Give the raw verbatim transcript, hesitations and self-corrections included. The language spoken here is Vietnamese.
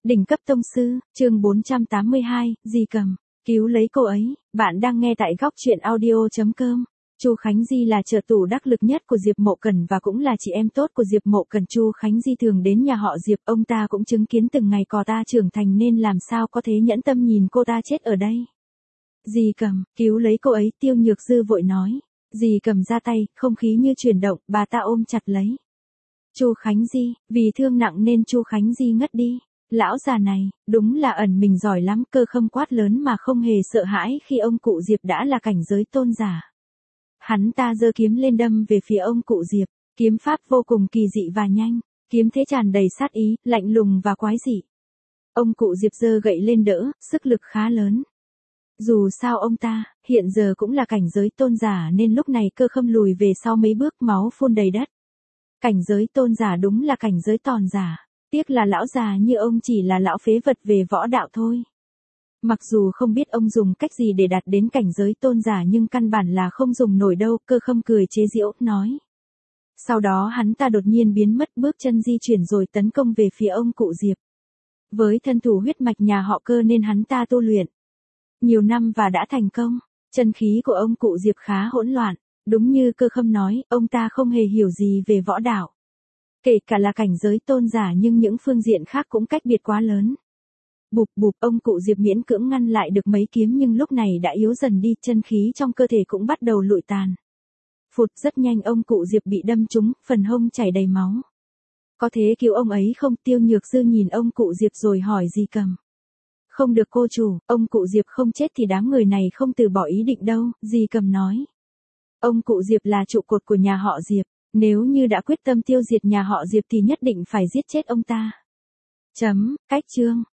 Đỉnh cấp tông sư, chương bốn trăm tám mươi hai, Di Cầm, cứu lấy cô ấy. Bạn đang nghe tại góc truyện audio chấm com. Chu Khánh Di là trợ thủ đắc lực nhất của Diệp Mộ Cẩn và cũng là chị em tốt của Diệp Mộ Cẩn. Chu Khánh Di thường đến nhà họ Diệp, ông ta cũng chứng kiến từng ngày cò ta trưởng thành nên làm sao có thể nhẫn tâm nhìn cô ta chết ở đây. Di Cầm, cứu lấy cô ấy, Tiêu Nhược Dư vội nói. Di Cầm ra tay, không khí như chuyển động, bà ta ôm chặt lấy Chu Khánh Di, vì thương nặng nên Chu Khánh Di ngất đi. Lão già này, đúng là ẩn mình giỏi lắm, Cơ Khâm quát lớn mà không hề sợ hãi khi ông cụ Diệp đã là cảnh giới tôn giả. Hắn ta giơ kiếm lên đâm về phía ông cụ Diệp, kiếm pháp vô cùng kỳ dị và nhanh, kiếm thế tràn đầy sát ý, lạnh lùng và quái dị. Ông cụ Diệp giơ gậy lên đỡ, sức lực khá lớn. Dù sao ông ta, hiện giờ cũng là cảnh giới tôn giả nên lúc này Cơ Khâm lùi về sau mấy bước, máu phun đầy đất. Cảnh giới tôn giả đúng là cảnh giới tòn giả. Tiếc là lão già như ông chỉ là lão phế vật về võ đạo thôi. Mặc dù không biết ông dùng cách gì để đạt đến cảnh giới tôn giả nhưng căn bản là không dùng nổi đâu, Cơ Khâm cười chế giễu, nói. Sau đó hắn ta đột nhiên biến mất, bước chân di chuyển rồi tấn công về phía ông cụ Diệp. Với thân thủ huyết mạch nhà họ Cơ nên hắn ta tu luyện nhiều năm và đã thành công. Chân khí của ông cụ Diệp khá hỗn loạn. Đúng như Cơ Khâm nói, ông ta không hề hiểu gì về võ đạo. Kể cả là cảnh giới tôn giả nhưng những phương diện khác cũng cách biệt quá lớn. Bụp bụp, ông cụ Diệp miễn cưỡng ngăn lại được mấy kiếm nhưng lúc này đã yếu dần đi, chân khí trong cơ thể cũng bắt đầu lụi tàn. Phụt, rất nhanh ông cụ Diệp bị đâm trúng, phần hông chảy đầy máu. Có thế cứu ông ấy không? Tiêu Nhược Dư nhìn ông cụ Diệp rồi hỏi Di Cầm. Không được cô chủ, ông cụ Diệp không chết thì đám người này không từ bỏ ý định đâu, Di Cầm nói. Ông cụ Diệp là trụ cột của nhà họ Diệp. Nếu như đã quyết tâm tiêu diệt nhà họ Diệp thì nhất định phải giết chết ông ta. Chấm, cách chương.